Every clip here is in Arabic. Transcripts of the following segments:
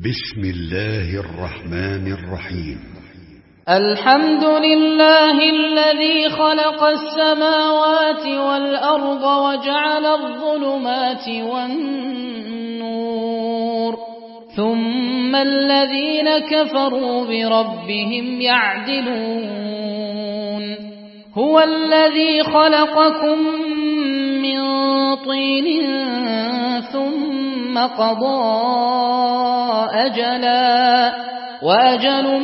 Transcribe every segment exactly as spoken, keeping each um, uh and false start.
بسم الله الرحمن الرحيم. الحمد لله الذي خلق السماوات والأرض وجعل الظلمات والنور ثم الذين كفروا بربهم يعدلون. هو الذي خلقكم من طين ثم قضى أجلا وأجل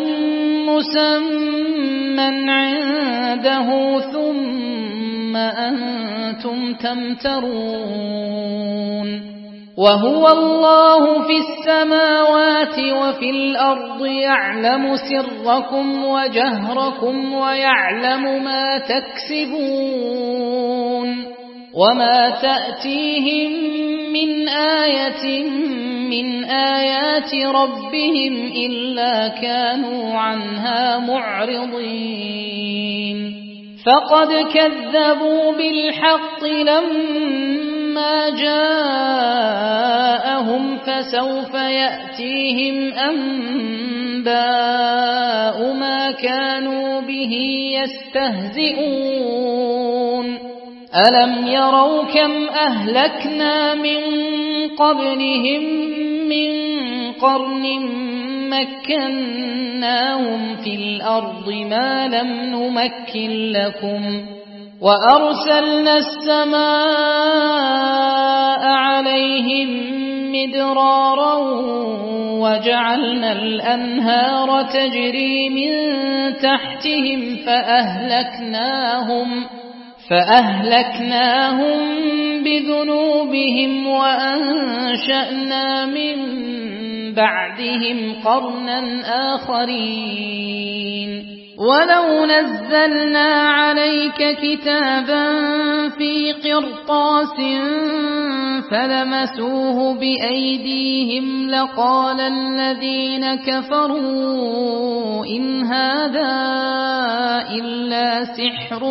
مسمى عنده ثم أنتم تمترون. وهو الله في السماوات وفي الأرض يعلم سركم وجهركم ويعلم ما تكسبون. وما تأتيهم من آية من آيات ربهم إلا كانوا عنها معرضين. فقد كذبوا بالحق لما جاءهم فسوف يأتيهم أنباء ما كانوا به يستهزئون. ألم يروا كم أهلكنا من قبلهم من قرن مكناهم في الأرض ما لم نمكن لكم وأرسلنا السماء عليهم مدرارا وجعلنا الأنهار تجري من تحتهم فأهلكناهم فأهلكناهم بذنوبهم وأنشأنا من بعدهم قرنا آخرين. ولو نزلنا عليك كتابا في قرطاس فلمسوه بأيديهم لقال الذين كفروا إن هذا إلا سحر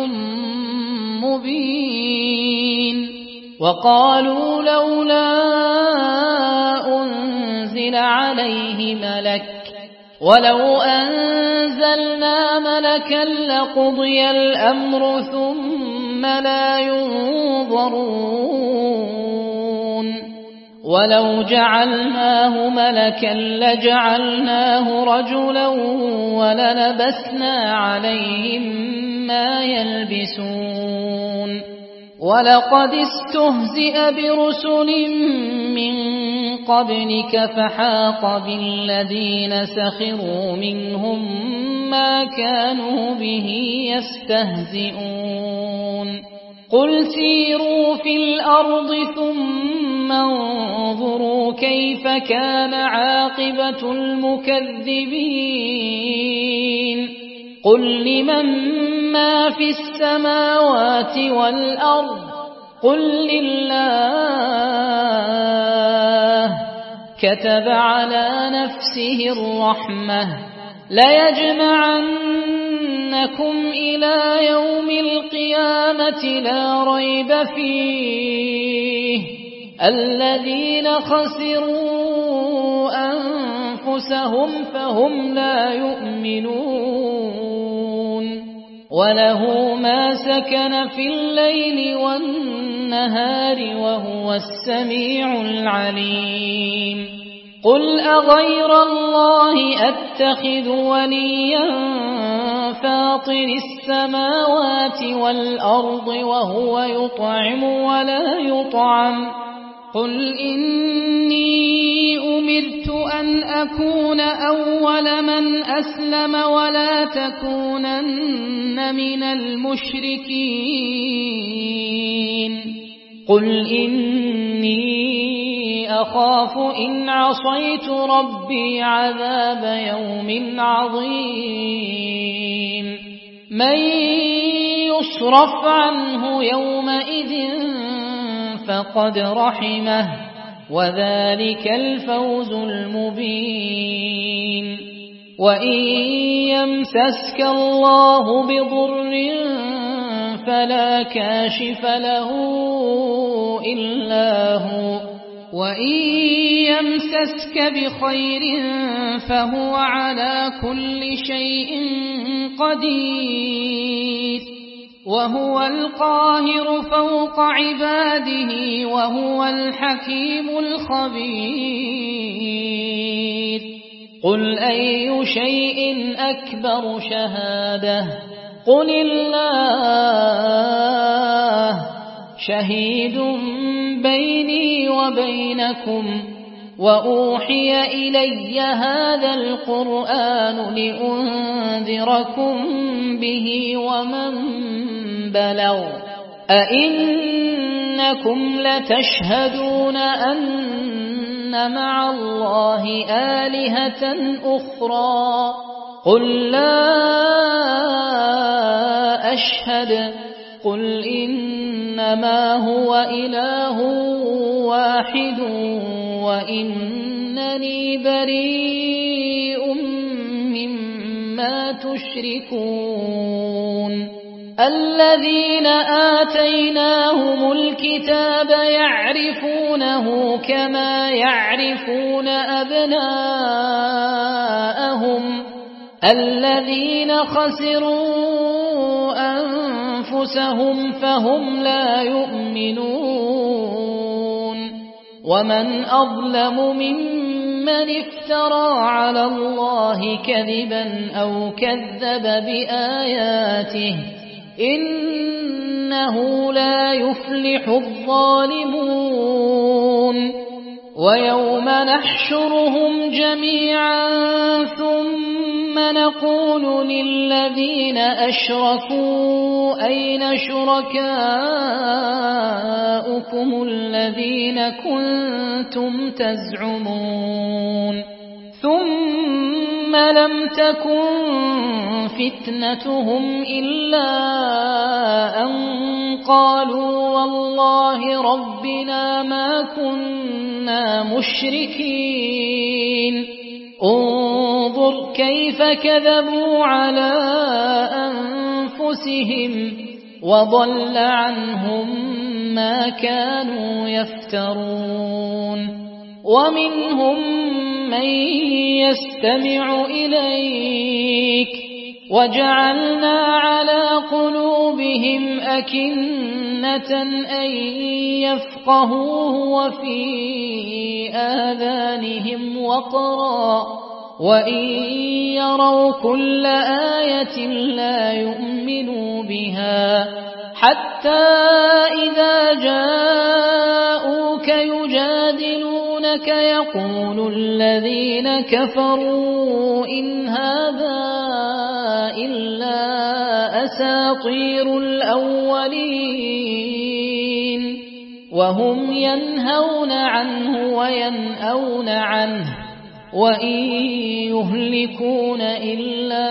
مبين. وقالوا لولا أنزل عليه ملك ولو أنزلنا ملكا لقضي الأمر ثم لا ينظرون. ولو جعلناه ملكا لجعلناه رجلا وللبسنا عليهم ما يلبسون. ولقد استهزئ برسل من قبلك فحاق بالذين سخروا منهم ما كانوا به يستهزئون. قل سيروا في الأرض ثم انظروا كيف كان عاقبة المكذبين. قل لمن ما في السماوات والأرض قل لله كتب على نفسه الرحمة ليجمعنكم إلى يوم القيامة لا ريب فيه الذين خسروا أنفسهم فهم لا يؤمنون. وله ما سكن في الليل والنهار وهو السميع العليم. قل أغير الله أتخذ وليا فاطر السماوات والأرض وهو يطعم ولا يطعم. قل إني أمرت أن أكون أول من أسلم ولا تكونن من المشركين. قل إني أخاف إن عصيت ربي عذاب يوم عظيم. من يصرف عنه يومئذ فقد رحمه وذلك الفوز المبين. وإن يمسسك الله بضر فلا كاشف له إلا هو وإن يمسسك بخير فهو على كل شيء قدير وهو القاهر فوق عباده وهو الحكيم الخبير قل أي شيء أكبر شهادة قل الله شهيد بيني وبينكم وأوحي إلي هذا القرآن لأنذركم به ومن بلغ أئنكم لتشهدون أن مع الله آلهة أخرى قل لا أشهد قل إنما هو إله واحد وإنني بريء مما تشركون الذين آتيناهم الكتاب يعرفونه كما يعرفون أبناءهم الذين خسروا أنفسهم فهم لا يؤمنون ومن أظلم ممن افترى على الله كذبا أو كذب بآياته إنه لا يفلح الظالمون ويوم نحشرهم جميعا ثم نقول للذين أشركوا أين شركاؤكم الذين كنتم تزعمون ثم لم تكن فتنتهم إلا أن قالوا والله ربنا ما كنا مشركين انظر كيف كذبوا على أنفسهم وضل عنهم ما كانوا يفترون ومنهم من يستمع إليك وجعلنا على قلوبهم أكنة أن يفقهوه وفي آذانهم وقرا وإن يروا كل آية لا يؤمنوا بها حتى إذا جاءوك يجادلونك يقول الذين كفروا إن هذا إلا أساطير الأولين وهم ينهون عنه وينأون عنه وإن يهلكون إلا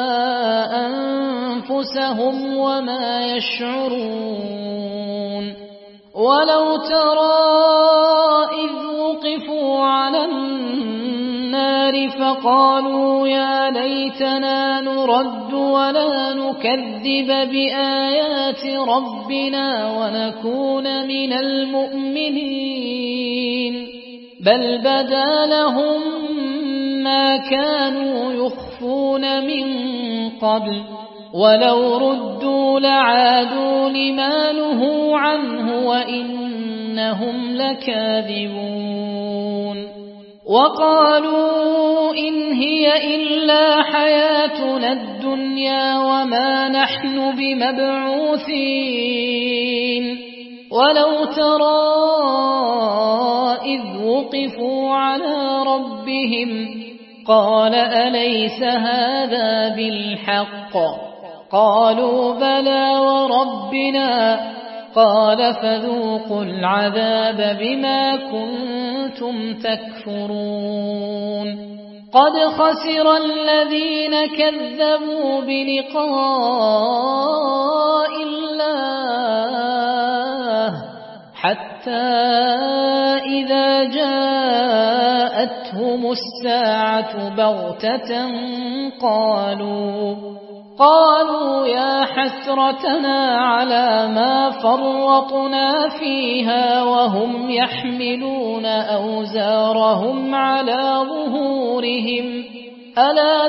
أنفسهم وما يشعرون ولو ترى إذ وقفوا على النار فقالوا يا ليتنا نرد ولا نكذب بآيات ربنا ونكون من المؤمنين بل بدا لهم ما كانوا يخفون من قبل ولو ردوا لعادوا لما نهوا عنه وإنهم لكاذبون وقالوا إن هي إلا حياتنا الدنيا وما نحن بمبعوثين ولو ترى إذ وقفوا على ربهم قال أليس هذا بالحق قالوا بلى وربنا قال فذوقوا العذاب بما كنتم تكفرون قد خسر الذين كذبوا بلقاء الله حتى إذا جاءتهم الساعة بغتة قالوا قالوا يا حسرتنا على ما فرطنا فيها وهم يحملون أوزارهم على ظهورهم ألا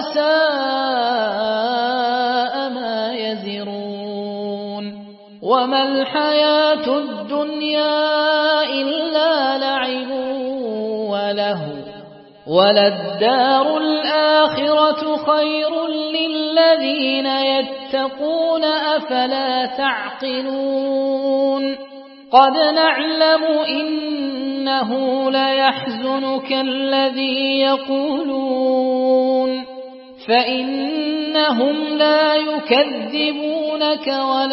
ساء ما يزرون وما الحياة الدنيا إلا لعب وله وللدار الآخرة خير للذين يتقون أفلا تعقلون قد نعلم إنه ليحزنك الذي يقولون فإنهم لا يكذبونك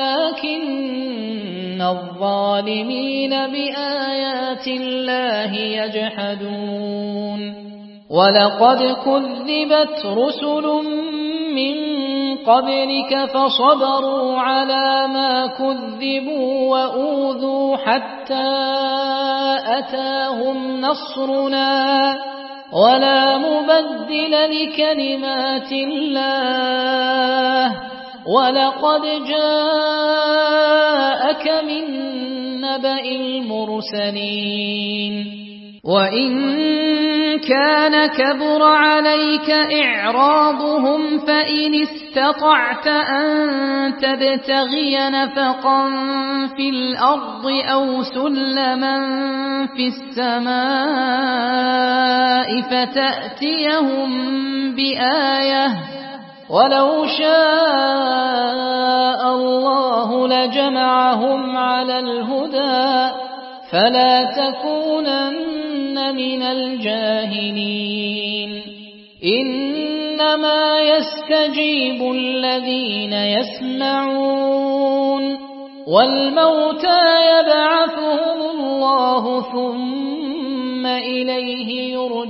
ولكن الظالمين بآيات الله يجحدون ولقد كذبت رسل من قبلك فصبروا على ما كذبوا وأوذوا حتى أتاهم نصرنا ولا مبدل لكلمات الله ولقد جاءك من نبأ المرسلين وإن كان كبر عليك إعراضهم فإن استطعت أن تبتغي نفقا في الأرض أو سلما في السماء فتأتيهم بآية ولو شاء الله لجمعهم على الهدى فلا تكونن من الجاهلين إنما يستجيب الذين يسمعون والموتى يبعثهم الله ثم إليه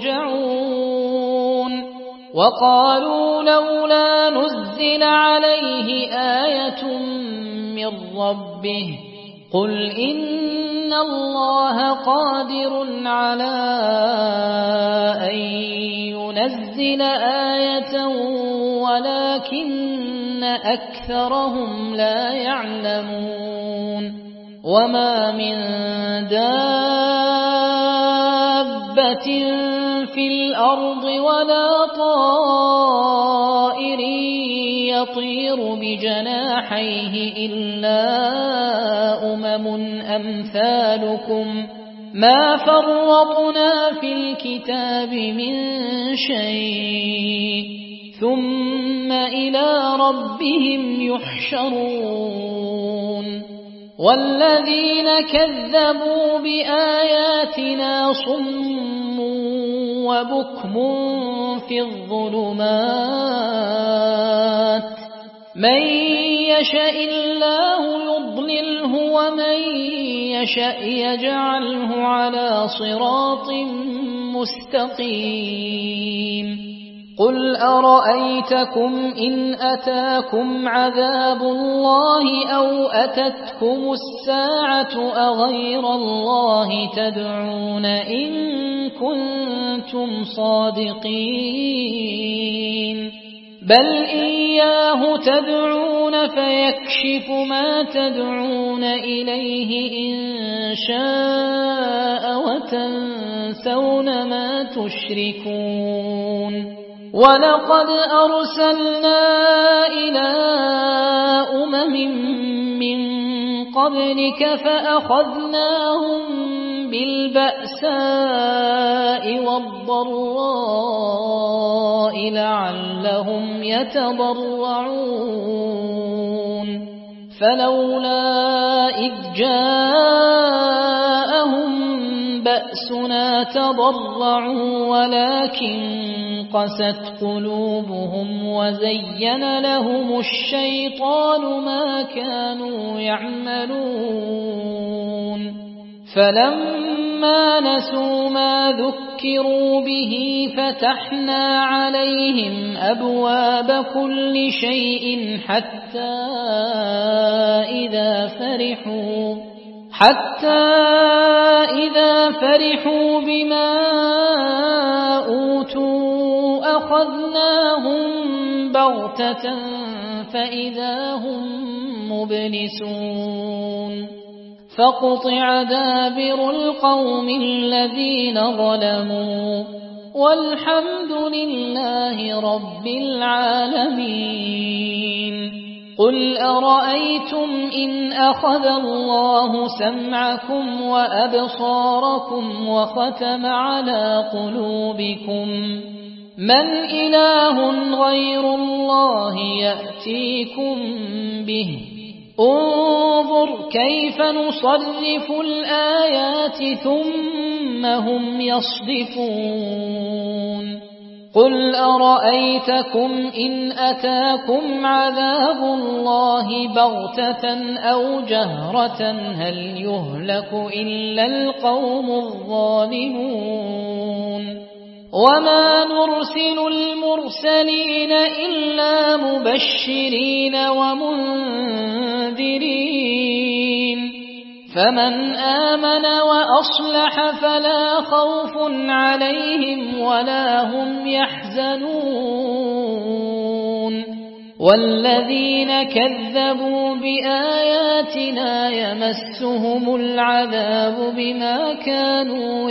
يرجعون وقالوا لولا نزل عليه آية من ربه قل إن الله قادر على أن ينزل آية ولكن أكثرهم لا يعلمون وما من دابة في الأرض ولا طائر يطير بجناحيه إلا أمم أمثالكم ما فرطنا في الكتاب من شيء ثم إلى ربهم يحشرون والذين كذبوا بآياتنا صم وبكم في الظلمات من يشاء الله يضلله ومن يشاء يجعله على صراط مستقيم قل أرأيتكم إن أتاكم عذاب الله أو أتتكم الساعة أغير الله تدعون إن كنتم صادقين بل إياه تدعون فيكشف ما تدعون إليه إن شاء وتنسون ما تشركون ولقد أرسلنا إلى أمم من قبلك فأخذناهم بالبأساء والضراء لعلهم يتضرعون فلولا إذ جاءهم بأسنا تضرعوا ولكن قست قلوبهم وزين لهم الشيطان ما كانوا يعملون فلما نسوا ما ذكروا به فتحنا عليهم أبواب كل شيء حتى إذا فرحوا حتى إذا فرحوا بما أوتوا أخذناهم بغتة فإذا هم مبلسون فقطع دابر القوم الذين ظلموا والحمد لله رب العالمين قل أرأيتم إن أخذ الله سمعكم وأبصاركم وختم على قلوبكم من إله غير الله يأتيكم به انظر كيف نصرف الآيات ثم هم يصدفون قل أرأيتكم إن أتاكم عذاب الله بغتة أو جهرة هل يهلك إلا القوم الظالمون وما نرسل المرسلين إلا مبشرين ومنذرين فمن آمن وأصلح فلا خوف عليهم ولا هم يحزنون والذين كذبوا بآياتنا يمسهم العذاب بما كانوا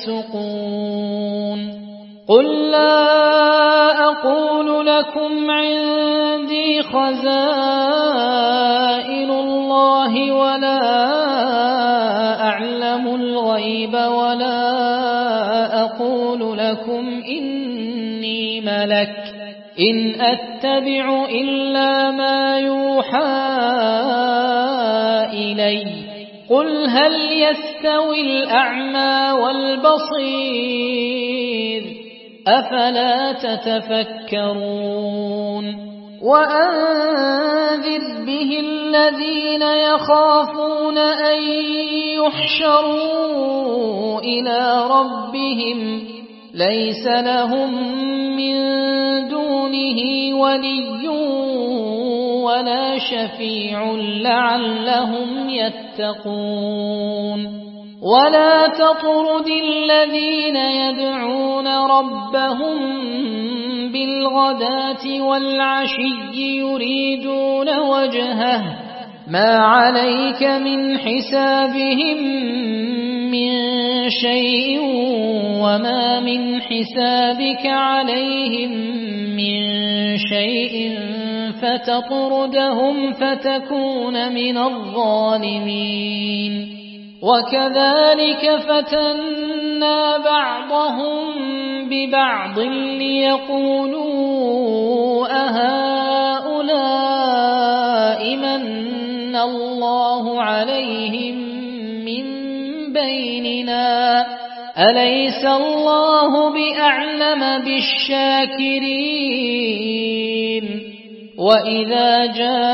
يفسقون قل لا أقول لكم عندي خزائن الله ولا أعلم الغيب ولا أقول لكم إني ملك إن أتبع إلا ما يوحى إلي قل هل يستوي الأعمى والبصير أفلا تتفكرون وأنذر به الذين يخافون أن يحشروا إلى ربهم ليس لهم من دونه ولي ولا شفيع لعلهم يتقون ولا تطرد الذين يدعون ربهم بالغداة والعشي يريدون وجهه ما عليك من حسابهم من شيء وما من حسابك عليهم من شيء فتطردهم فتكون من الظالمين وكذلك فتنا بعضهم ببعض ليقولوا أهؤلاء من الله عليهم من بيننا أليس الله بأعلم بالشاكرين وإذا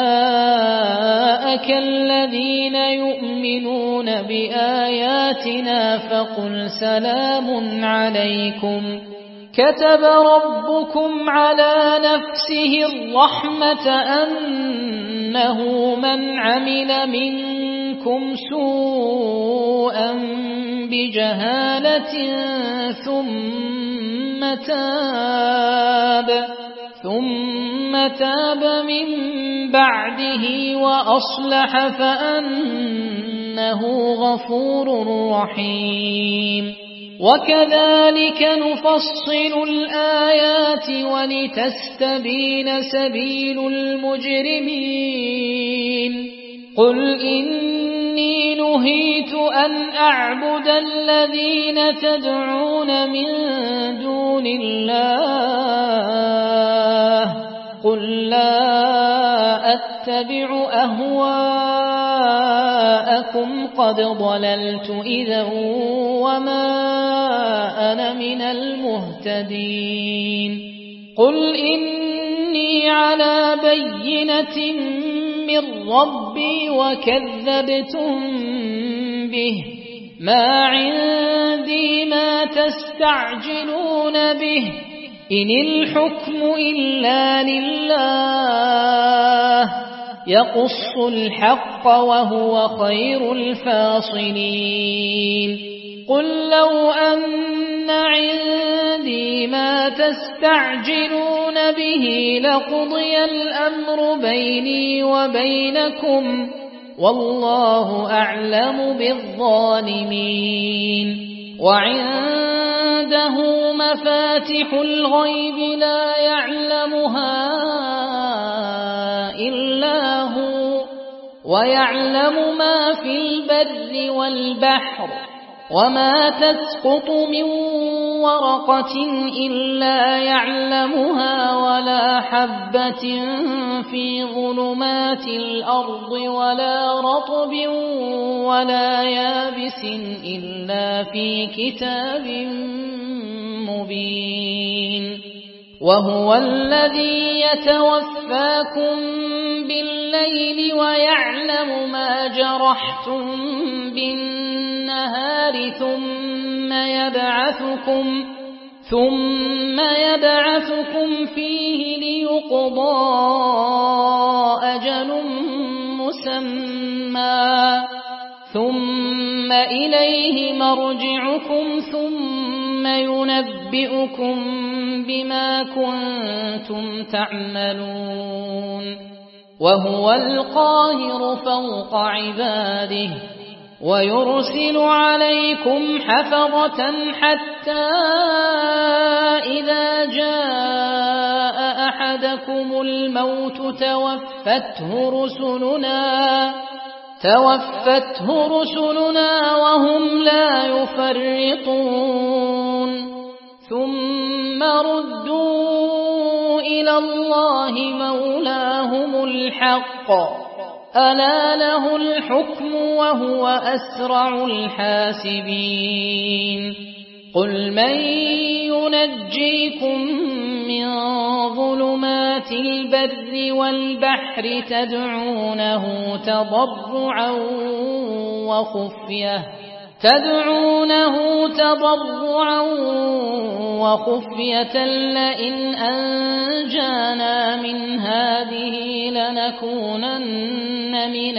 جاءك الذين يؤمنون بآياتنا فقل سلام عليكم كتب ربكم على نفسه الرحمة أنه من عمل منكم سوءا بجهالة ثم تاب ثم تاب من بعده وأصلح فأنه غفور رحيم وكذلك نفصل الآيات ولتستبين سبيل المجرمين قل إني نهيت أن أعبد الذين تدعون من دون الله قل لا أتبع أهواءكم قد ضللت إذا وما أنا من المهتدين قل إني على بينة من ربي وكذبتم به ما عندي ما تستعجلون به إن الحكم إلا لله يقص الحق وهو خير الفاصلين قل لو أن عندي ما تستعجلون به لقضي الأمر بيني وبينكم والله أعلم بالظالمين وعنده مفاتح الغيب لا يعلمها إلا هو ويعلم ما في البر والبحر وما تسقط من ورقة إلا يعلمها ولا حبة في ظلمات الأرض ولا رطب ولا يابس إلا في كتاب مبين وهو الذي يتوفاكم بالليل ويعلم ما جرحتم بالنهار ثم يبعثكم ثم يبعثكم فيه ليقضى أجل مسمى ثم إليه مرجعكم ثم ينبئكم بما كنتم تعملون وهو القاهر فوق عباده ويرسل عليكم حفظة حتى إذا جاء أحدكم الموت توفته رسلنا توفته رسلنا وهم لا يفرطون ثم ردوا إلى الله مولاهم الحق ألا له الحكم وهو أسرع الحاسبين قل من ينجيكم من ظلمات البر والبحر تدعونه تضرعا وخفية تدعونه تضرعا وخفية لئن أنجانا من هذه لنكونن من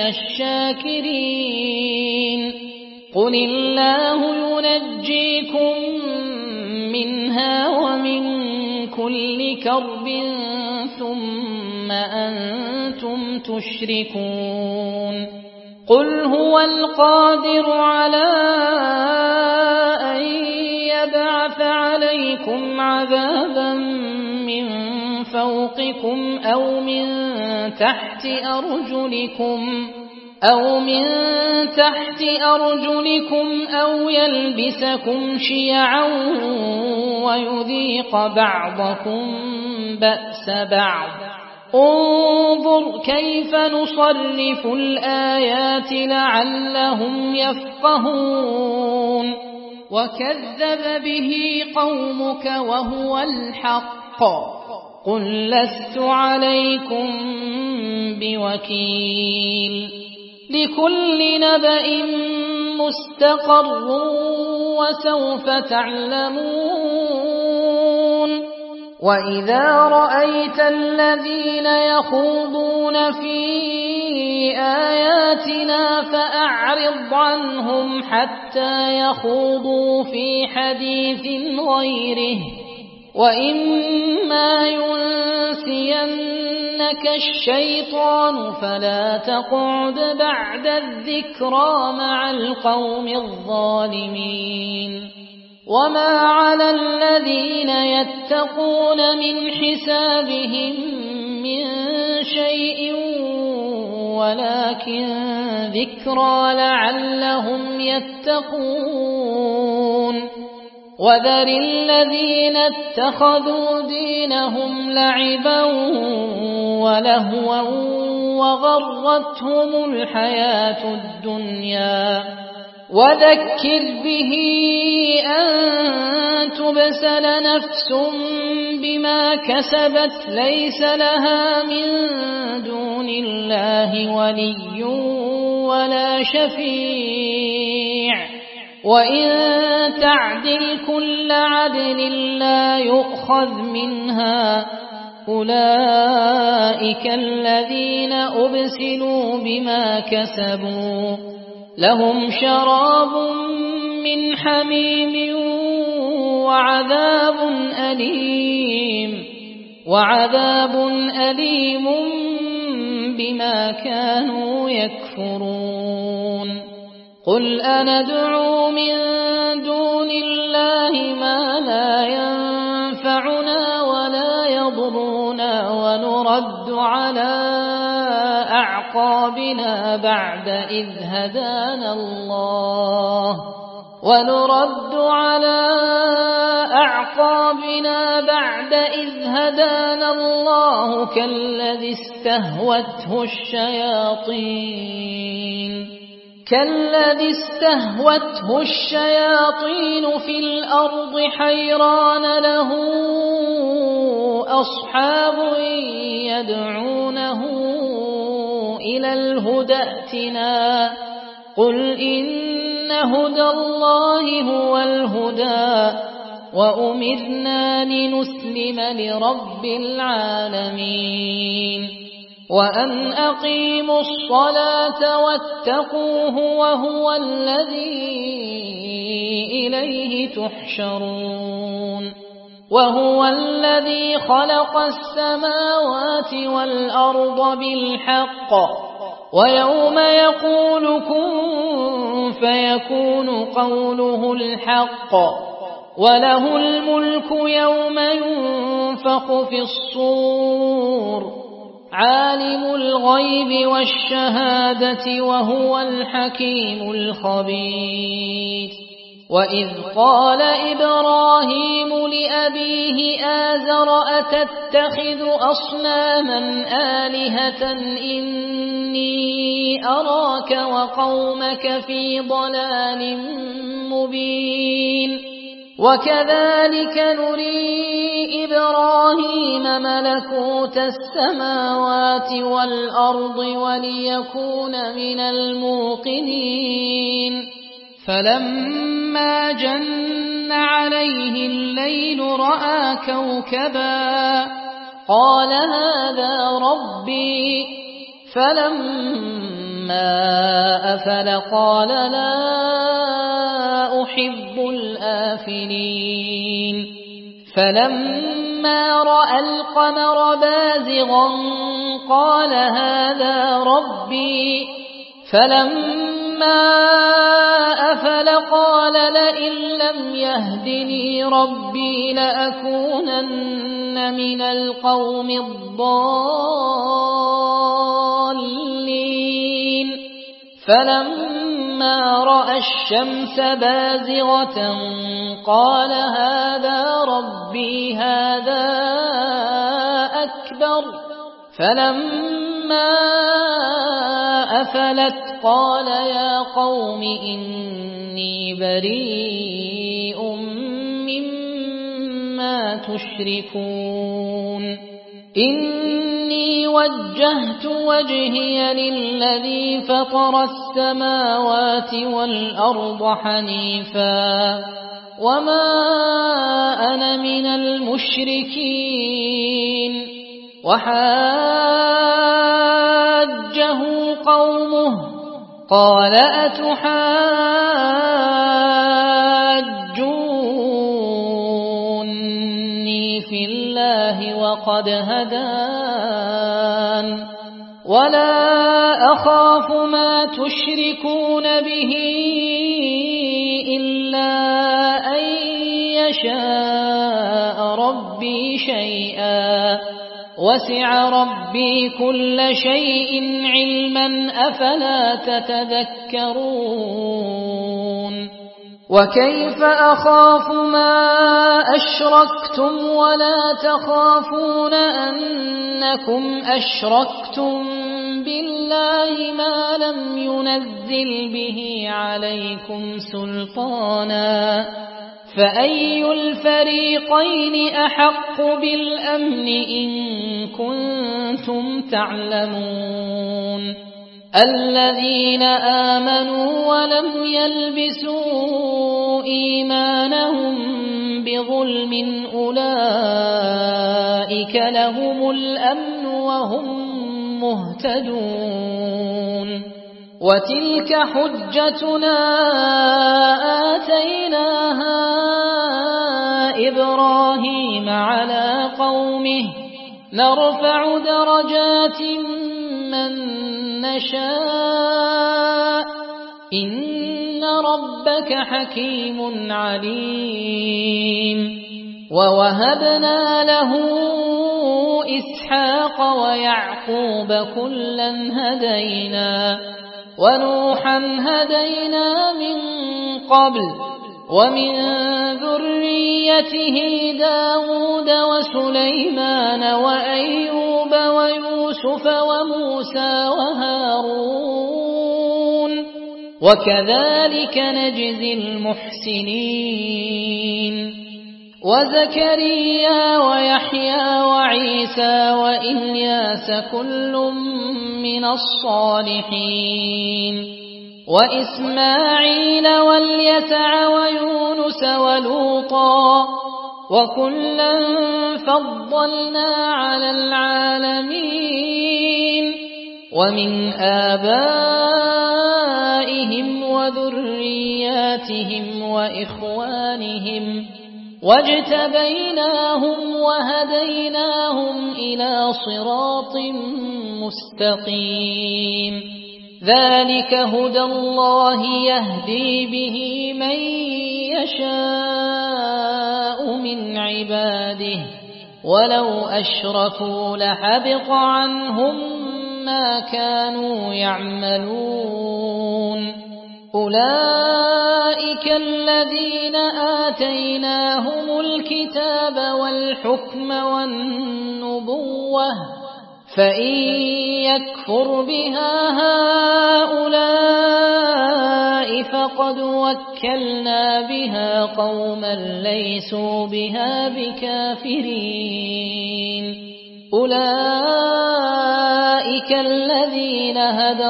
الشاكرين قل الله ينجيكم منها ومن كل كرب ثم أنتم تشركون قل هو القادر على أن يبعث عليكم عذابا من فوقكم أو من تحت أرجلكم أو من تحت أرجلكم أو يلبسكم شيعا ويذيق بعضكم بأس بعض انظر كيف نصرف الآيات لعلهم يفقهون وكذب به قومك وهو الحق قل لست عليكم بوكيل لكل نبأ مستقر وسوف تعلمون وإذا رأيت الذين يخوضون في آياتنا فأعرض عنهم حتى يخوضوا في حديث غيره وإما ينسينك الشيطان فلا تقعد بعد الذكرى مع القوم الظالمين وما على الذين يتقون من حسابهم من شيء ولكن ذكرى لعلهم يتقون وذر الذين اتخذوا دينهم لعبا ولهوا وغرتهم الحياة الدنيا وذكر به أن تبسل نفس بما كسبت ليس لها من دون الله ولي ولا شفيع وإن تعدل كل عدل لا يؤخذ منها أولئك الذين أبسلوا بما كسبوا لهم شراب من حميم وعذاب أليم وعذاب أليم بما كانوا يكفرون قل أندعو من دون الله ما لا ينفعنا ولا يضرنا ونرد على أعقابنا بعد إذ هدانا الله ونرد على أعقابنا بعد إذ هدانا الله كالذي استهوته الشياطين كالذي استهوته الشياطين في الأرض حيران له أصحاب يدعونه إلى الهدى ائتنا قل إن هدى الله هو الهدى وأمرنا لنسلم لرب العالمين وأن أقيموا الصلاة واتقوه وهو الذي إليه تحشرون وهو الذي خلق السماوات والأرض بالحق ويوم يقول كن فيكون قوله الحق وله الملك يوم ينفخ في الصور عالم الغيب والشهادة وهو الحكيم الخبير وإذ قال إبراهيم لأبيه آزر أتتخذ أصناما آلهة إني أراك وقومك في ضلال مبين وكذلك نري إبراهيم ملكوت السماوات والأرض وليكون من الموقنين فلما جن عليه الليل رأى كوكبا قال هذا ربي فلما أفل قال لا أحب الآفلين فلما رأى القمر بازغا قال هذا ربي فلما أفل قال لئن لم يهدني ربي لأكونن من القوم الضالين فلما رأى الشمس بازغة قال هذا ربي هذا أكبر فلما أفلت قال يا قوم إني بريء مما تشركون إني وجهت وجهي للذي فطر السماوات والأرض حنيفا وما أنا من المشركين وحاجه قومه قال أتحاجوني في الله وقد هدان ولا أخاف ما تشركون به إلا أن يشاء ربي شيئا وسع ربي كل شيء علما أفلا تتذكرون وكيف أخاف ما أشركتم ولا تخافون أنكم أشركتم بالله ما لم ينزل به عليكم سلطانا فأي الفريقين أحق بالأمن إن كنتم تعلمون الذين آمنوا ولم يلبسوا إيمانهم بظلم أولئك لهم الأمن وهم مهتدون وتلك حجتنا آتيناها إبراهيم على قومه نرفع درجات من نشاء إن ربك حكيم عليم ووهبنا له إسحاق ويعقوب كلا هدينا ونوحا هدينا من قبل ومن ذريته داود وسليمان وأيوب ويوسف وموسى وهارون وكذلك نجزي المحسنين وزكريا ويحيى وعيسى وإلياس كل من الصالحين وإسماعيل واليسع ويونس ولوطا وكلا فضلنا على العالمين ومن آبائهم وذرياتهم وإخوانهم واجتبيناهم وهديناهم إلى صراط مستقيم ذلك هدى الله يهدي به من يشاء من عباده ولو أشركوا لحبط عنهم ما كانوا يعملون أولئك الذين آتيناهم الكتاب والحكم والنبوة فإن يكفر بها هؤلاء فقد وكلنا بها قوما ليسوا بها بكافرين أولئك الذين هدى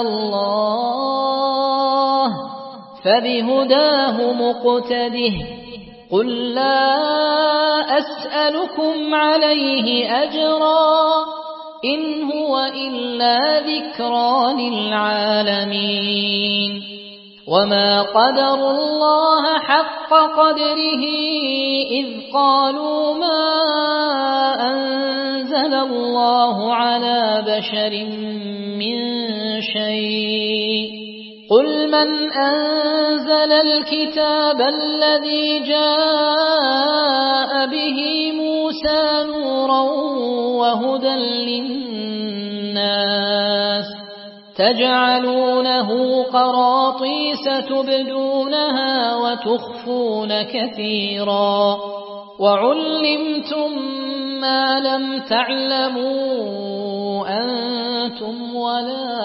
الله فبهداه مقتده قل لا أسألكم عليه أجرا إن هو إلا ذكرى للعالمين وما قدروا الله حق قدره إذ قالوا ما أنزل الله على بشر من شيء قل من أنزل الكتاب الذي جاء به موسى نورا وهدى للناس تجعلونه قراطيس تبدونها وتخفون كثيرا وعلمتم ما لم تعلموا أنتم ولا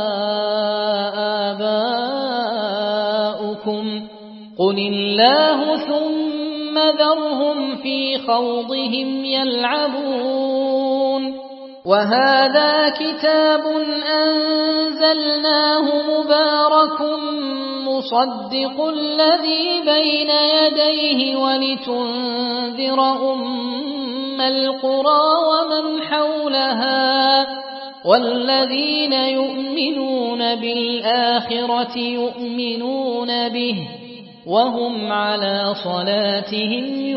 آباؤكم قل الله ثم ذرهم في خوضهم يلعبون وهذا كتاب أنزلناه مبارك مصدق الذي بين يديه ولتنذر أم القرى ومن حولها والذين يؤمنون بالآخرة يؤمنون به وهم على صلاتهم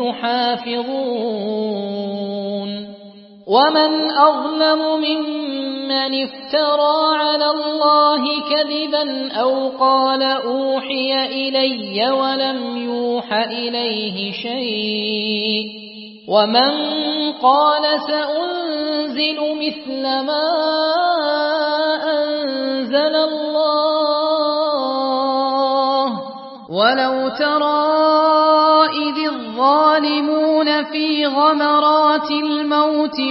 يحافظون ومن أظلم ممن افترى على الله كذبا أو قال أوحي إلي ولم يوح إليه شيء ومن قال سأنزل مثل ما أنزل الله ولو ترى إذ الظالمون في غمرات الموت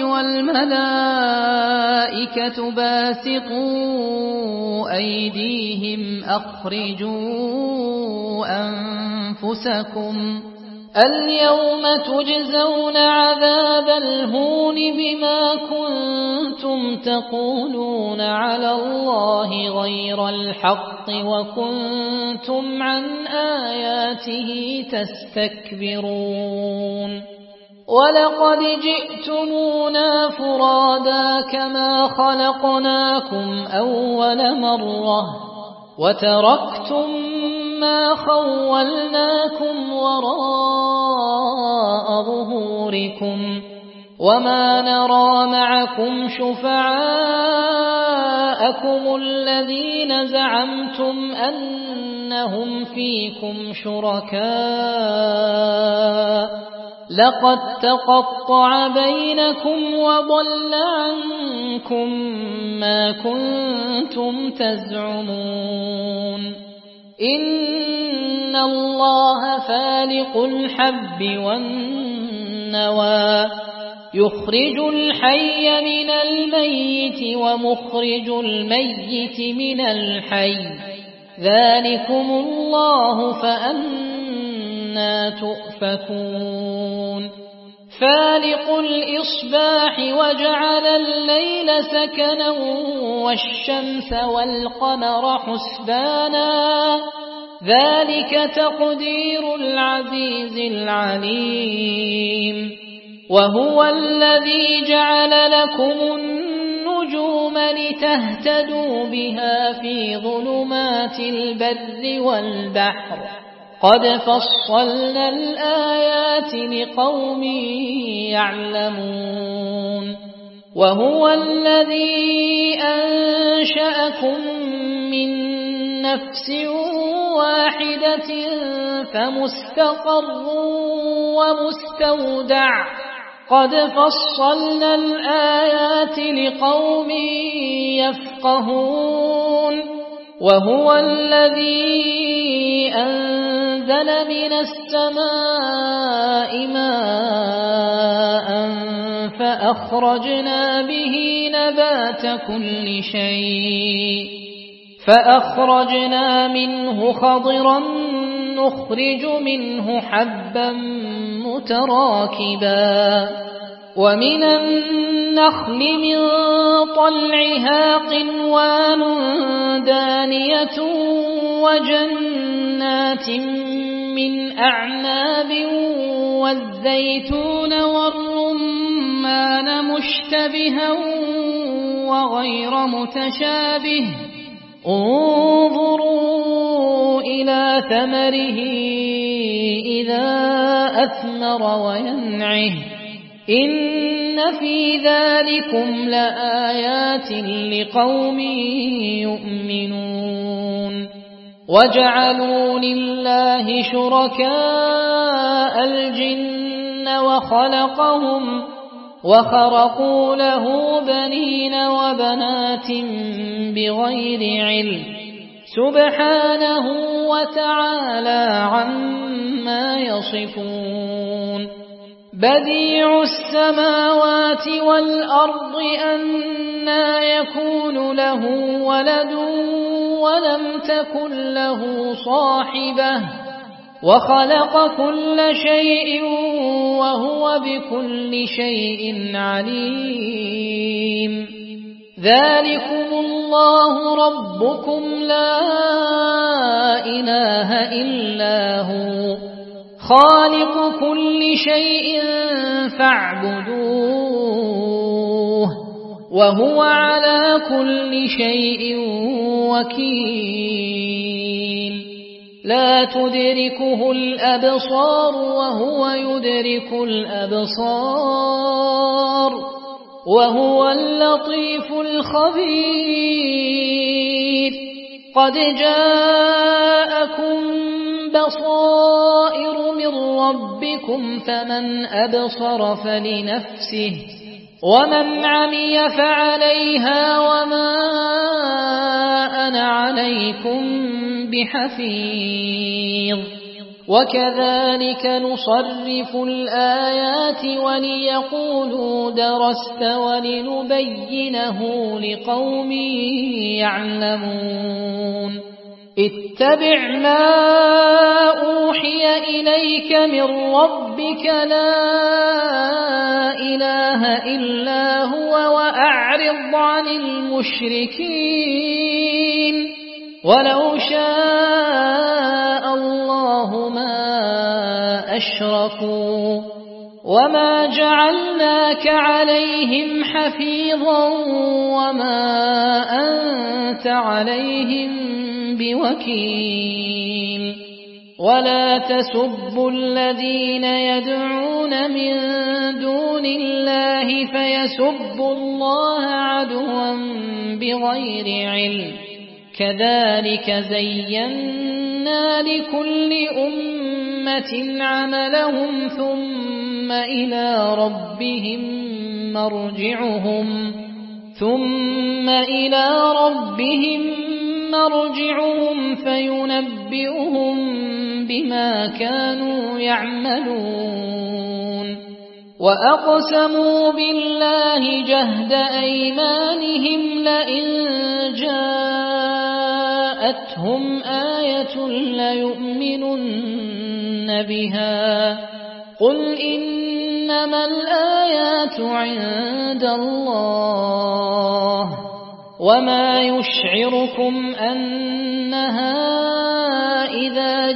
والملائكة باسطوا أيديهم أخرجوا أنفسكم اليوم تجزون عذاب الهون بما كنتم تقولون على الله غير الحق وكنتم عن آياته تستكبرون ولقد جئتمونا فرادا كما خلقناكم أول مرة وتركتم ما خولناكم وراء ظهوركم وما نرى معكم شفعاءكم الذين زعمتم أنهم فيكم شركاء لقد تقطع بينكم وضل عنكم ما كنتم تزعمون إن الله فالق الحب والنوى يخرج الحي من الميت ومخرج الميت من الحي ذلكم الله فأنى تؤفكون فالق الإصباح وجعل الليل سكنا والشمس والقمر حسبانا ذلك تقدير العزيز العليم وهو الذي جعل لكم النجوم لتهتدوا بها في ظلمات البر والبحر قد فصلنا الآيات لقوم يعلمون وهو الذي أنشأكم من نفس واحدة فمستقر ومستودع قد فصلنا الآيات لقوم يفقهون وهو الذي أنزل من السماء ماء فأخرجنا به نبات كل شيء فأخرجنا منه خضرا نخرج منه حبا متراكبا ومن النخل من طلعها قنوان دانية وجنات من أعناب والزيتون والرمان مشتبها وغير متشابه انظروا إلى ثمره إذا أثمر وينعه إن في ذلكم لآيات لقوم يؤمنون وجعلوا لله شركاء الجن وخلقهم وخرقوا له بنين وبنات بغير علم سبحانه وتعالى عما يصفون بديع السماوات والأرض أنى يكون له ولد ولم تكن له صاحبة وخلق كل شيء وهو بكل شيء عليم ذلكم الله ربكم لا إله إلا هو خالق كل شيء فاعبدوه وهو على كل شيء وكيل لا تدركه الأبصار وهو يدرك الأبصار وهو اللطيف الخبير قد جاءكم بصائر من ربكم فمن أبصر فلنفسه ومن عمي فعليها وما أنا عليكم بحفيظ وكذلك نصرف الآيات وليقولوا درست ولنبينه لقوم يعلمون اتبع ما أوحي إليك من ربك لا إله إلا هو وأعرض عن المشركين ولو شاء الله ما أشركوا وما جعلناك عليهم حفيظا وما أنت عليهم بوكيل ولا تسبوا الذين يدعون من دون الله فيسبوا الله عدوا بغير علم كذلك زينا لكل أمة عملهم ثم إلى ربهم مرجعهم ثم إلى ربهم مرجعهم فينبئهم بما كانوا يعملون وأقسموا بالله جهد أيمانهم لئن جاءتهم آية ليؤمنن بها قل إنما الآيات عند الله وما يشعركم أنها إذا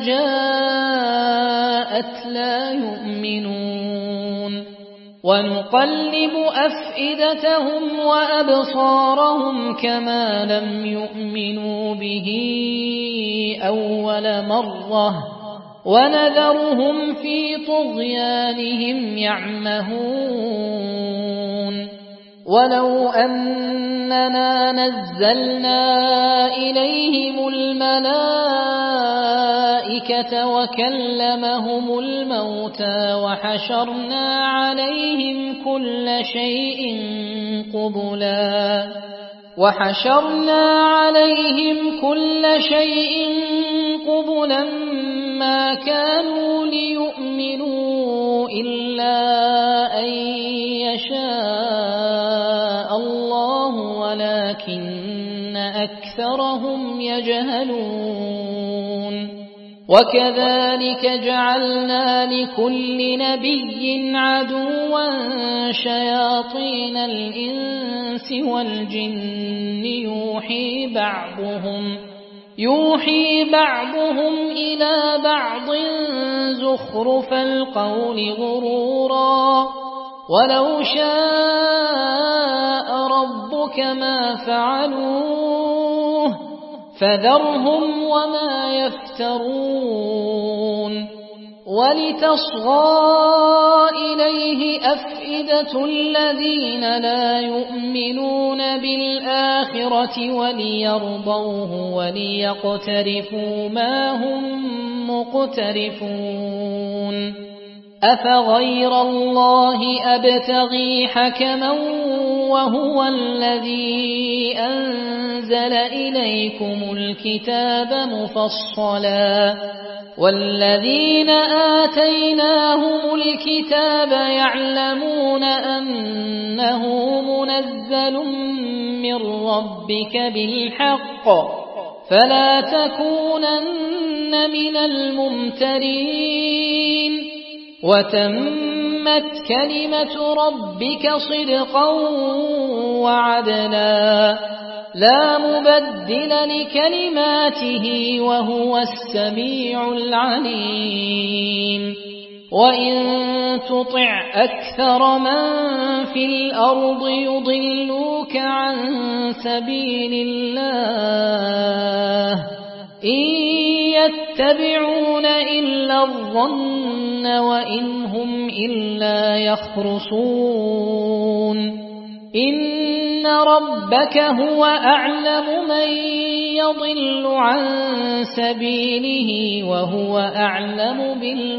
جاءت لا يؤمنون ونقلب أفئدتهم وأبصارهم كما لم يؤمنوا به أول مرة ونذرهم في طغيانهم يعمهون ولو أننا نزلنا إليهم الملائكة وكلمهم الموتى وحشرنا عليهم كل شيء قبلا وحشرنا عليهم كل شيء قبلا ما كانوا ليؤمنوا إلا أن يشاء الله ولكن أكثرهم يجهلون وكذلك جعلنا لكل نبي عدوا شياطين الإنس والجن يوحي بعضهم يوحي بعضهم إلى بعض زخرف القول غرورا ولو شاء ربك ما فعلوه فذرهم وما يفترون ولتصغى إليه أفئدة الذين لا يؤمنون بالآخرة وليرضوه وليقترفوا ما هم مقترفون أفغير الله أبتغي حكما وهو الذي أنزل إليكم الكتاب مفصلا والذين آتيناهم الكتاب يعلمون أنه منزل من ربك بالحق فلا تكونن من الممترين وتمت كلمة ربك صدقا وعدلا لا مبدل لكلماته وهو السميع العليم وإن تطع أكثر من في الأرض يضلوك عن سبيل الله إن يتبعون إلا الظن وإن هم إلا يخرصون إن ربك هو أعلم من يضل عن سبيله وهو أعلم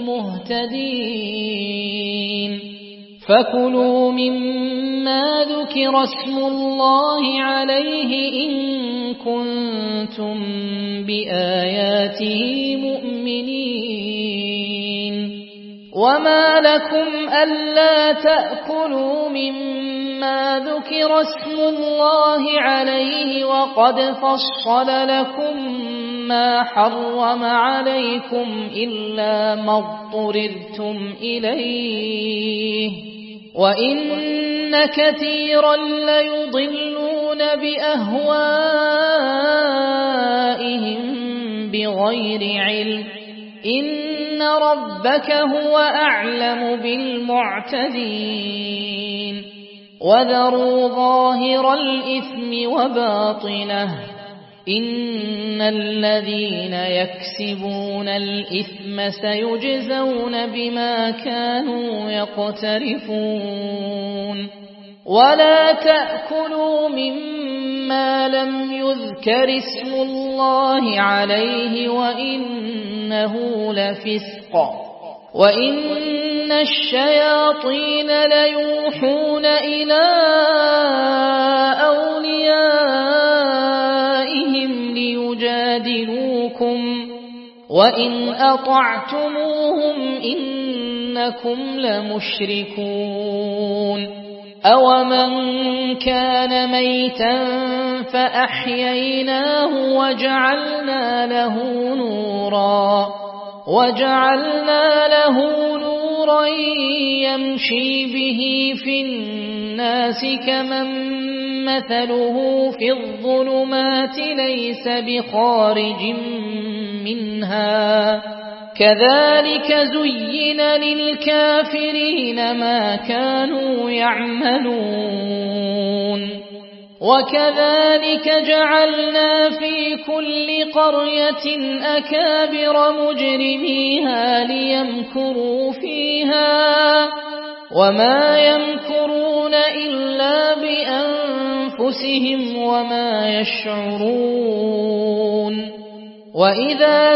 بالمهتدين فكلوا مما ذكر اسم الله عليه إن كنتم بآياته مؤمنين وما لكم ألا تأكلوا مما ذكر اسم الله عليه وقد فصل لكم ما حرم عليكم إلا ما اضطررتم إليه وإن كثيرا ليضلون بأهوائهم بغير علم إن ربك هو أعلم بالمعتدين وذروا ظاهر الإثم وباطنه إن الذين يكسبون الإثم سيجزون بما كانوا يقترفون ولا تأكلوا مما لم يذكر اسم الله عليه وإنه لفسق وإن الشياطين ليوحون إلى أوليائهم ليجادلوكم وإن أطعتموهم إنكم لمشركون أومن كان ميتا فأحييناه وجعلنا له نورا وجعلنا له نورا يمشي به في الناس كمن مثله في الظلمات ليس بخارج منها كذلك زين للكافرين ما كانوا يعملون وكذلك جعلنا في كل قرية أكابر مجرميها ليمكروا فيها وما يمكرون إلا بأنفسهم وما يشعرون وإذا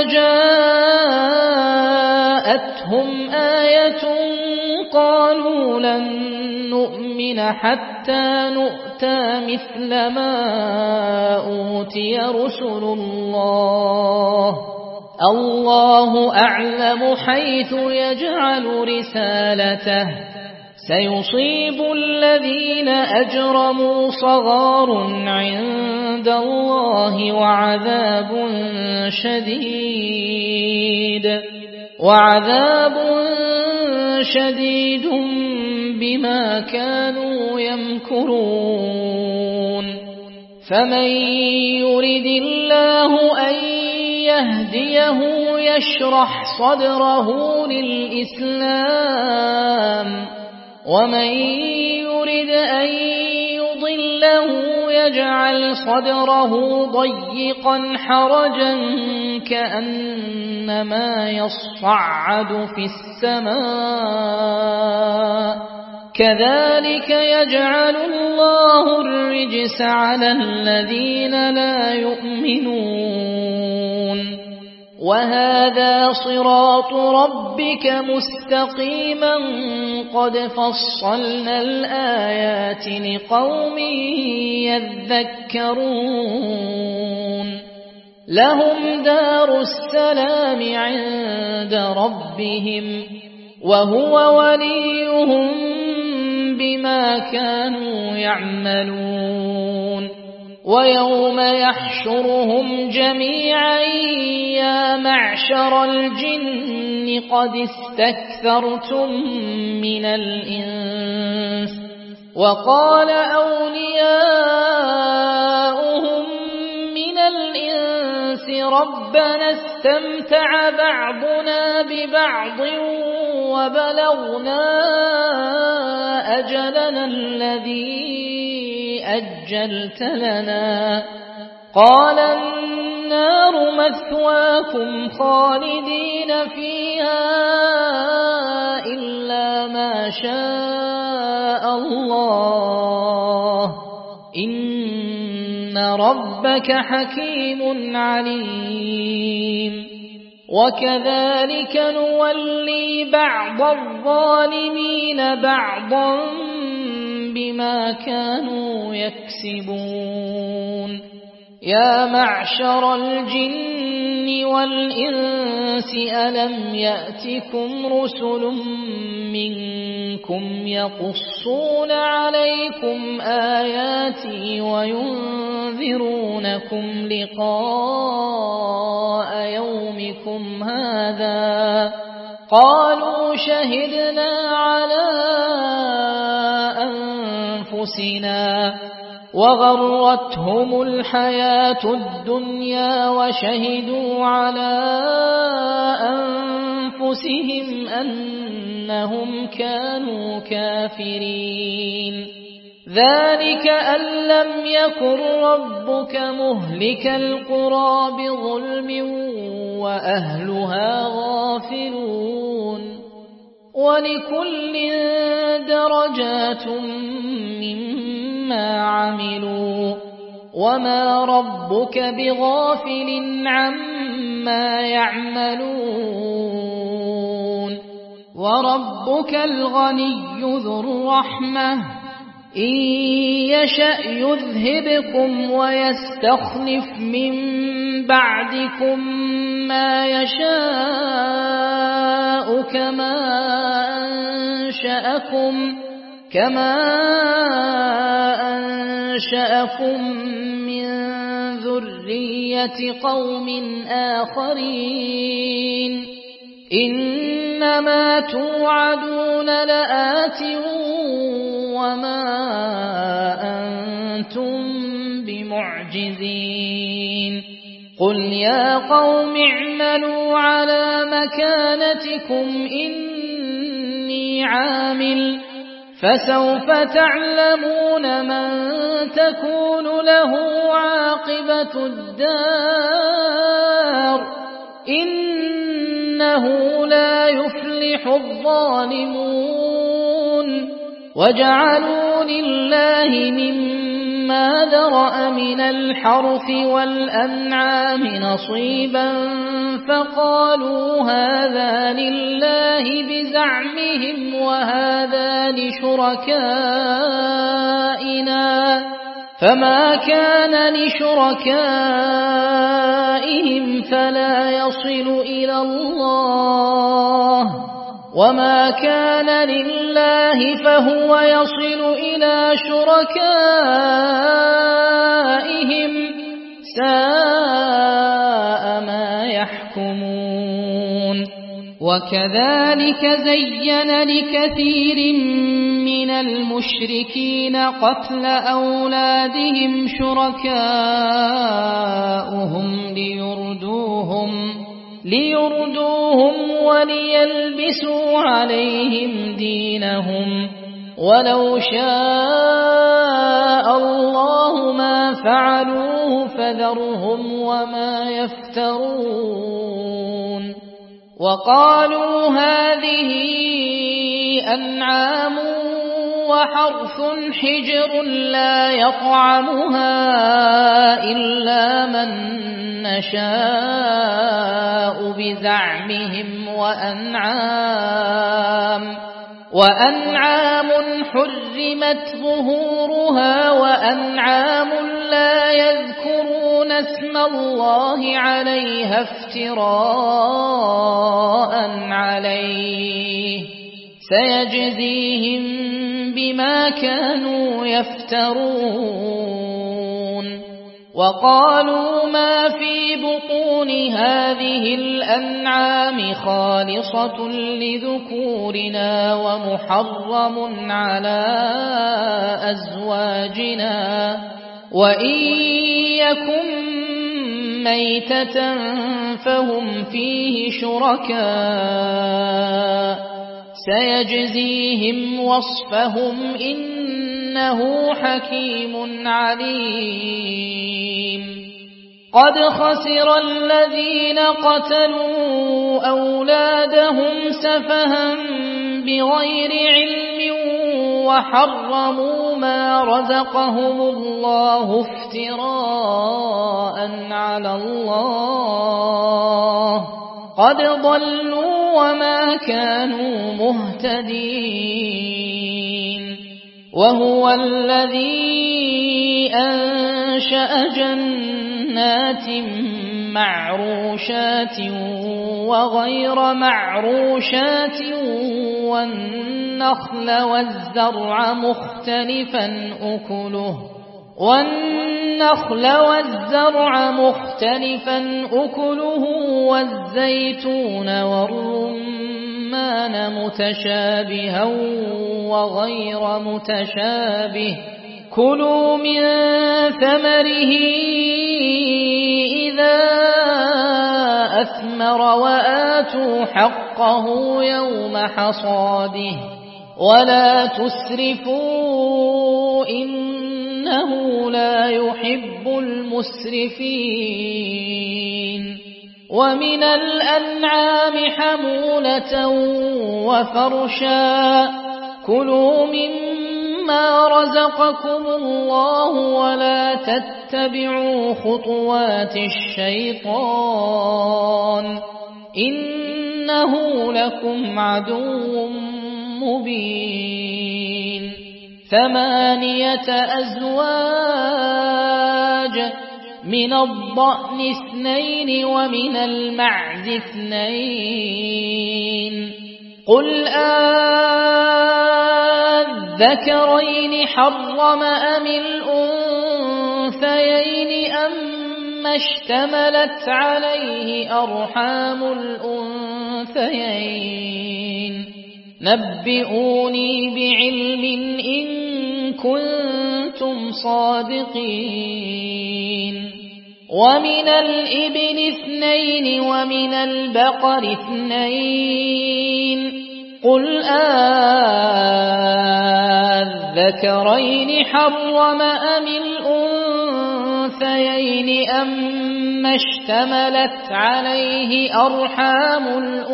جاءتهم آية قالوا لن نؤمن حتى نؤتى مثل ما أوتي رسل الله الله أعلم حيث يجعل رسالته سيصيب الذين أجرموا صغار عند الله وعذاب شديد وعذاب شديد بما كانوا يمكرون فمن يرد الله أن يهديه يشرح صدره للإسلام ومن يرد أن يضله يجعل صدره ضيقا حرجا كأنما يصعد في السماء كذلك يجعل الله الرجس على الذين لا يؤمنون وهذا صراط ربك مستقيما قد فصلنا الآيات لقوم يذكرون لهم دار السلام عند ربهم وهو وليهم بما كانوا يعملون ويوم يحشرهم جميعا يا معشر الجن قد استكثرتم من الإنس وقال أولياؤهم من الإنس ربنا استمتع بعضنا ببعض وبلغنا أجلنا الذي أجلت لنا قال النار مثواكم خالدين فيها إلا ما شاء الله إن ربك حكيم عليم وكذلك نولي بعض الظالمين بعضا بما كانوا يكسبون يا معشر الجن والإنس ألم يأتكم رسل منكم يقصون عليكم آياتي وينذرونكم لقاء يومكم هذا قالوا شهدنا على أنفسنا وغرتهم الحياة الدنيا وشهدوا على أنفسهم أنهم كانوا كافرين ذلك أن لم يكن ربك مهلك القرى بظلم وأهلها غافلون ولكل درجات مما عملوا وما ربك بغافل عما يعملون وربك الغني ذو الرحمة إن يشأ يذهبكم ويستخلف من بعدكم ما يشاء كما أنشأكم كما أنشأكم من ذرية قوم آخرين إنما توعدون لآت وما أنتم بمعجزين قل يا قوم اعملوا على مكانتكم إني عامل فسوف تعلمون من تكون له عاقبة الدار إنه لا يفلح الظالمون وجعلوا لله مما ذرأ من الحرث والأنعام نصيبا فقالوا هذا لله بزعمهم وهذا لشركائنا فما كان لشركائهم فلا يصل إلى الله وما كان لله فهو يصل إلى شركائهم ساء ما يحكمون وكذلك زين لكثير من المشركين قتل أولادهم شركاؤهم ليردوهم ليردوهم وليلبسوا عليهم دينهم ولو شاء الله ما فعلوه فذرهم وما يفترون وقالوا هذه أنعام وحرث حجر لا يطعمها إلا من نشاء بزعمهم وأنعام وأنعام حرمت ظهورها وأنعام لا يذكرون اسم الله عليها افتراء عليه سيجزيهم بما كانوا يفترون وقالوا ما في بطون هذه الأنعام خالصة لذكورنا ومحرم على أزواجنا وإن يكن ميتة فهم فيه شركاء سيجزيهم وصفهم إنه حكيم عليم قد خسر الذين قتلوا أولادهم سفها بغير علم وحرموا ما رزقهم الله افتراء على الله قد ضلوا وما كانوا مهتدين وهو الذي أنشأ جنات معروشات وغير معروشات والنخل والزرع مختلفا أكله والنخل والزرع مختلفا أكله والزيتون والرمان متشابها وغير متشابه كلوا من ثمره إذا أثمر أثمر وآتوا حقه يوم حصاده ولا تسرفوا إنه لا يحب المسرفين ومن الأنعام حمولة وفرشا كلوا مما رزقكم الله ولا تتبعوا خطوات الشيطان إنه لكم عدو مبين ثمانية أزواج من الضأن اثنين ومن المعز اثنين قل أذكرين حرم أم الأنثيين أما اشتملت عليه أرحام الأنثيين نبئوني بعلم إن كنتم صادقين ومن الإبل اثنين ومن البقر اثنين قل أذكرين حرم أم الأنثيين أما اشتملت عليه أرحام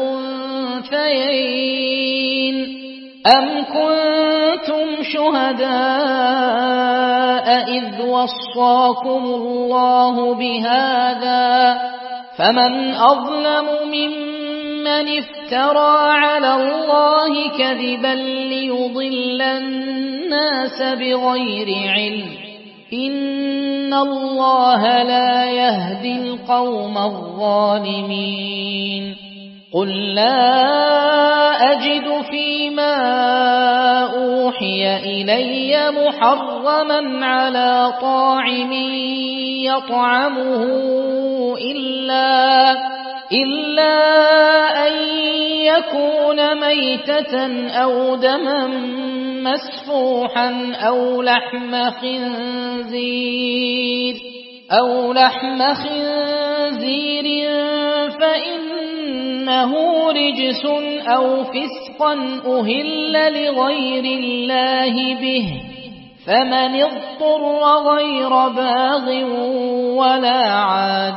الأنثيين أم كنتم شهداء إذ وصاكم الله بهذا فمن أظلم ممن افترى على الله كذبا ليضل الناس بغير علم إن الله لا يهدي القوم الظالمين قل لا أجد فيما أوحي إلي محرما على طاعم يطعمه إلا, إلا أن يكون ميتة أو دما مسفوحا أو لحم خنزير أو لحم خنزير فإنه رجس أو فسقا أهل لغير الله به فمن اضطر غير باغ ولا عاد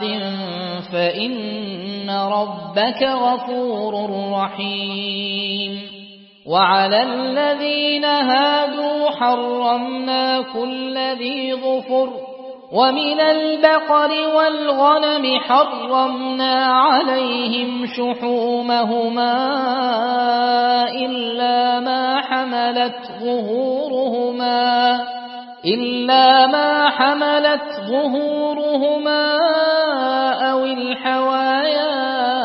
فإن ربك غفور رحيم وعلى الذين هادوا حرمنا كل ذي ظفر ومن البقر والغنم حرمنا عليهم شحومهما إلا ما حملت ظهورهما إلا ما حملت ظهورهما أو الحوايا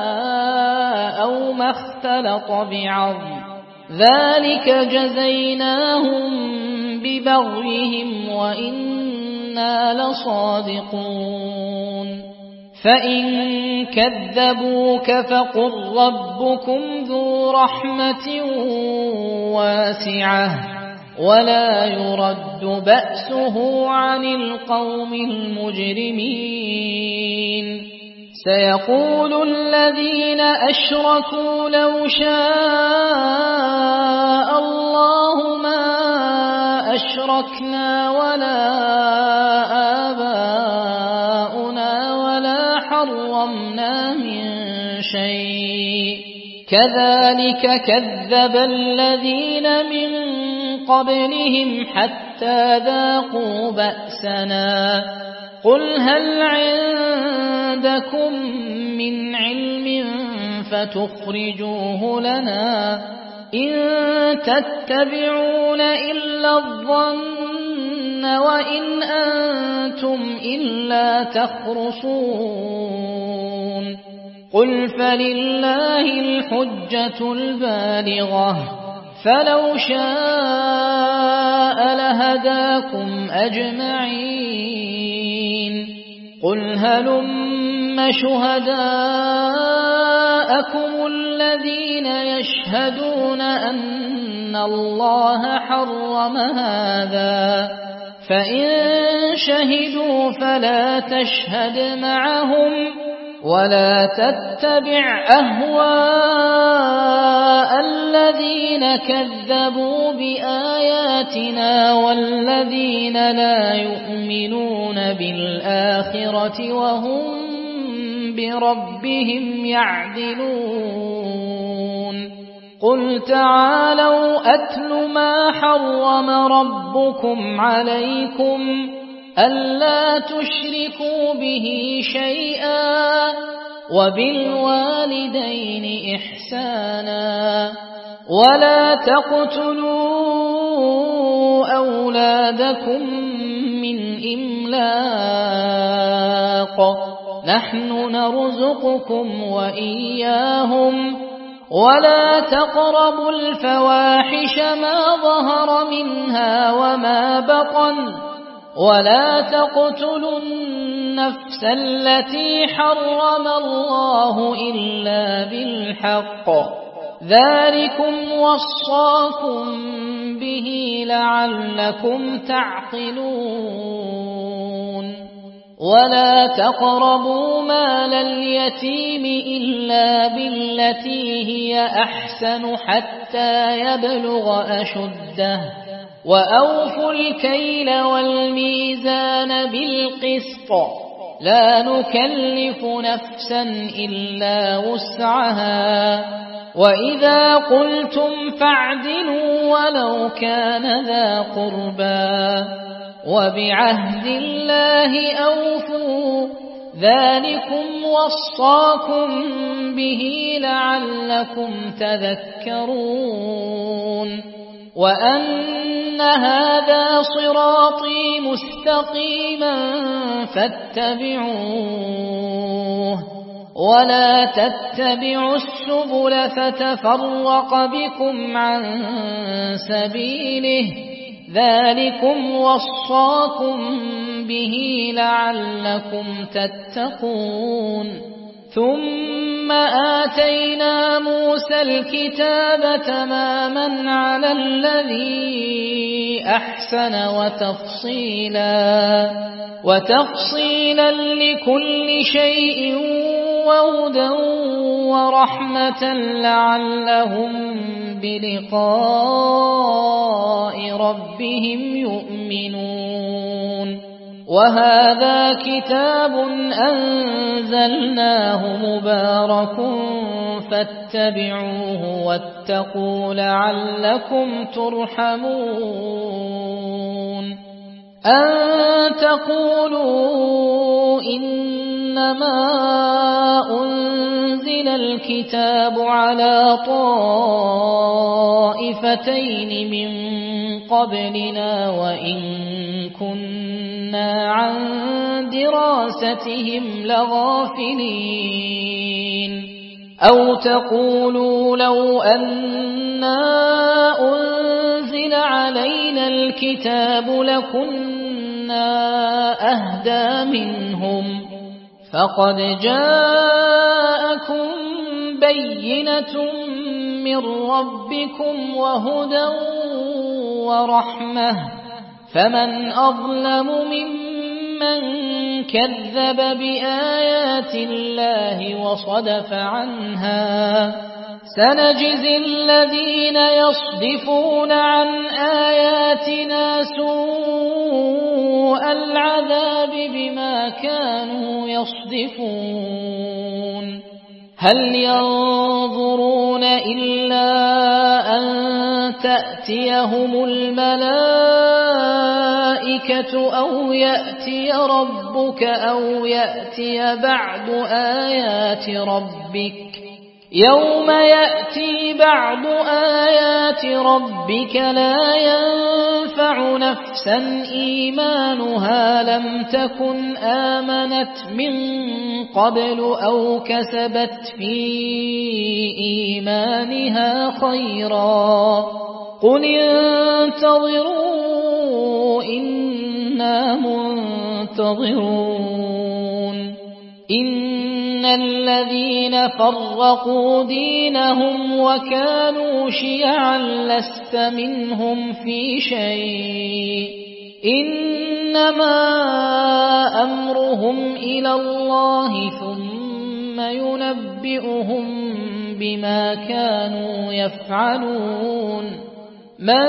أو ما اختلط بعظم ذلك جزيناهم ببغيهم وإنا لصادقون فإن كذبوك فقل ربكم ذو رحمة واسعة ولا يرد بأسه عن القوم المجرمين سيقول الذين أشركوا لو شاء الله ما أشركنا ولا آباؤنا ولا حرمنا من شيء كذلك كذب الذين من قبلهم حتى ذاقوا بأسنا قل هل عندكم من علم فتخرجوه لنا إن تتبعون إلا الظن وإن أنتم إلا تخرصون قل فلله الحجة البالغة فلو شاء لهداكم أجمعين قل هلم شهداءكم الذين يشهدون أن الله حرم هذا فإن شهدوا فلا تشهد معهم ولا تتبع أهواء الذين كذبوا بآياتنا والذين لا يؤمنون بالآخرة وهم بربهم يعدلون قل تعالوا أتل ما حرم ربكم عليكم ألا تشركوا به شيئا وبالوالدين إحسانا ولا تقتلوا أولادكم من إملاق نحن نرزقكم وإياهم ولا تقربوا الفواحش ما ظهر منها وما بطن ولا تقتلوا النفس التي حرم الله إلا بالحق ذلكم وصاكم به لعلكم تعقلون ولا تقربوا مال اليتيم إلا بالتي هي أحسن حتى يبلغ أشده وأوفوا الكيل والميزان بالقسط لا نكلف نفسا إلا وسعها وإذا قلتم فاعدلوا ولو كان ذا قربى وبعهد الله أوفوا ذلكم وصاكم به لعلكم تذكرون وأن هذا صراطي مستقيما فاتبعوه ولا تتبعوا السبل فتفرق بكم عن سبيله ذلكم وصاكم به لعلكم تتقون ثم آتينا موسى الكتاب تماما على الذي أحسن وتفصيلا وتفصيلا لكل شيء وهدى ورحمة لعلهم بلقاء ربهم يؤمنون وهذا كتاب أنزلناه مبارك فاتبعوه واتقوا لعلكم ترحمون أن تقولوا إنما أنزل الكتاب على طائفتين من قبلنا وإن كنا عن دراستهم لغافلين أو تقولوا لو أنا أنزل علينا الكتاب لكنا أهدى منهم فقد جاءكم بينة من ربكم وهدى ورحمة فمن أظلم ممن كذب بآيات الله وصدف عنها سنجزي الذين يصدفون عن آياتنا سوء العذاب بما كانوا يصدفون هل ينظرون إلا أن تأتيهم الملائكة أو يأتي ربك أو يأتي بعد آيات ربك يوم يأتي بعض آيات ربك لا ينفع نفسا إيمانها لم تكن آمنت من قبل أو كسبت في إيمانها خيرا قل انتظروا إنا منتظرون إن الذين فرقوا دينهم وكانوا شيعا لست منهم في شيء إنما أمرهم إلى الله ثم ينبئهم بما كانوا يفعلون من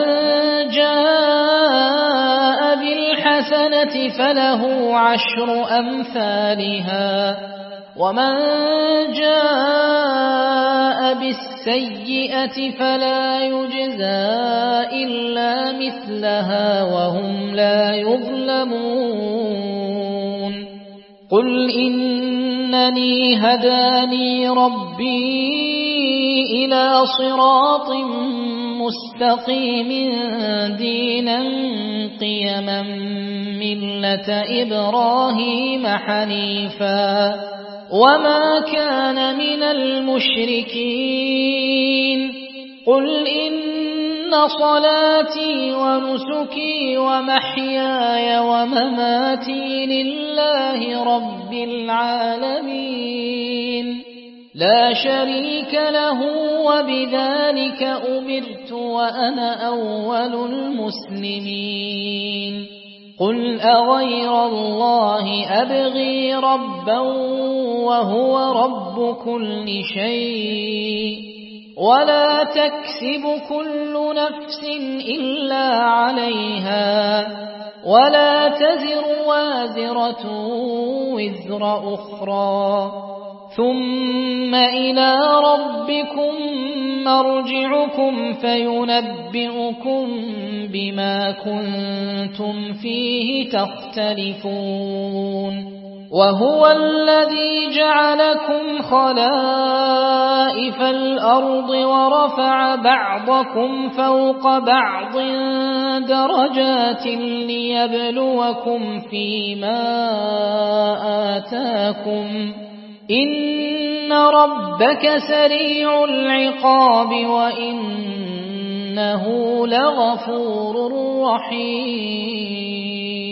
جاء بالحسنة فله عشر أمثالها ومن جاء بالسيئة فلا يجزى إلا مثلها وهم لا يظلمون قل إنني هداني ربي إلى صراط مستقيم دينا قيما ملة إبراهيم حنيفا وما كان من المشركين قل إن صلاتي ونسكي ومحياي ومماتي لله رب العالمين لا شريك له وبذلك أمرت وأنا أول المسلمين قل أغير الله أبغي ربا وهو رب كل شيء ولا تكسب كل نفس إلا عليها ولا تزر وازرة وزر أخرى ثم إلى ربكم مرجعكم فينبئكم بما كنتم فيه تختلفون وهو الذي جعلكم خلائف الأرض ورفع بعضكم فوق بعض درجات ليبلوكم فيما آتاكم إن ربك سريع العقاب وإنه لغفور رحيم